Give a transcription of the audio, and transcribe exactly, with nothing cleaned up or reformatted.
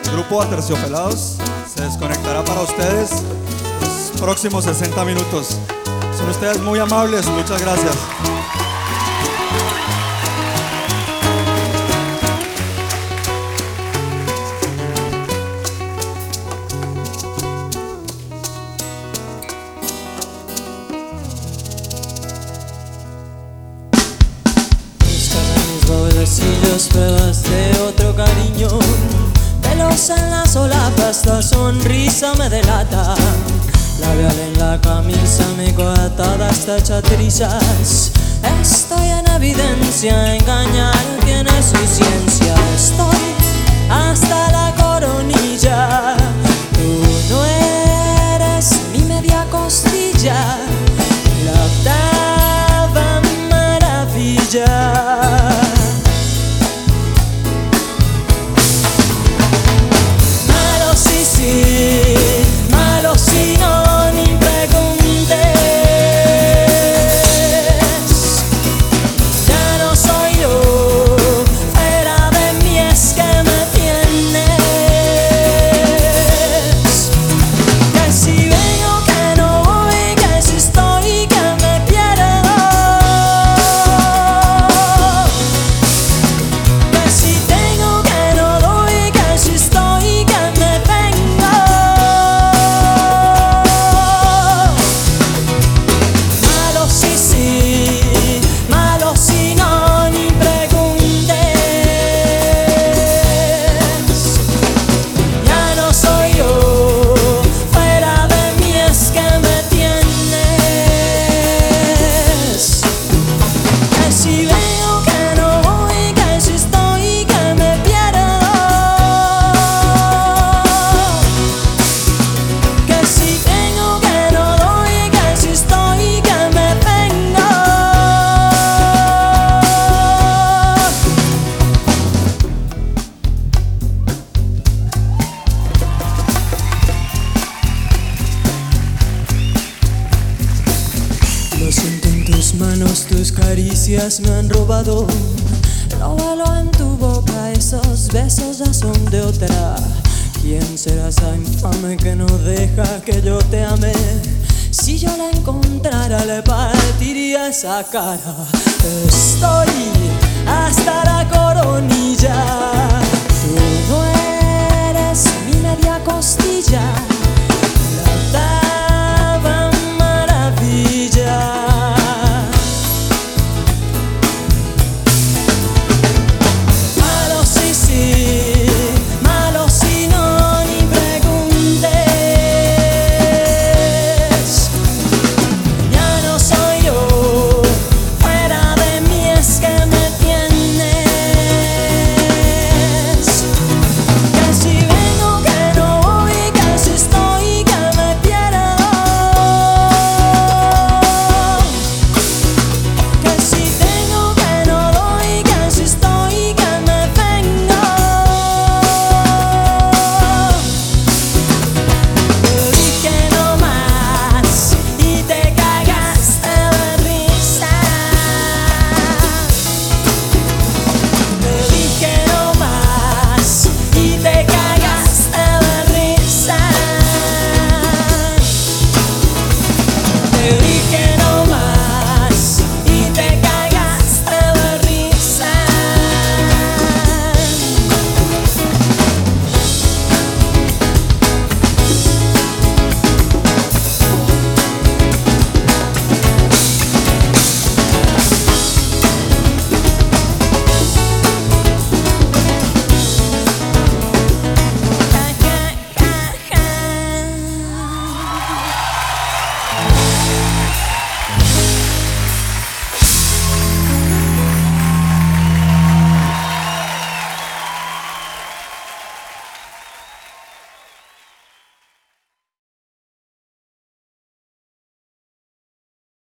grupo Aterciopelados se desconectará para ustedes los próximos sesenta minutos. Son ustedes muy amables, muchas gracias. Bolsillos, pruebas de otro cariño, pelos en la solapa, esta sonrisa me delata. Labial en la camisa, mi coartada está hecha trizas. Estoy en evidencia, engañar tiene su ciencia. Estoy hasta la coronilla, tú no eres mi media costilla, la octava maravilla. Malo si no ni preguntes, ya no soy yo, fuera de mí es que me tienes. Que si vengo que no voy, que si estoy que me pierdo, que si tengo que no doy, que si estoy que me vengo. Lo siento en tus manos, tus caricias me han robado. Lo vuelo en tu boca, esos besos ya son de otra. ¿Quién será esa infame que no deja que yo te ame? Si yo la encontrara le partiría esa cara. Estoy hasta la coronilla, tú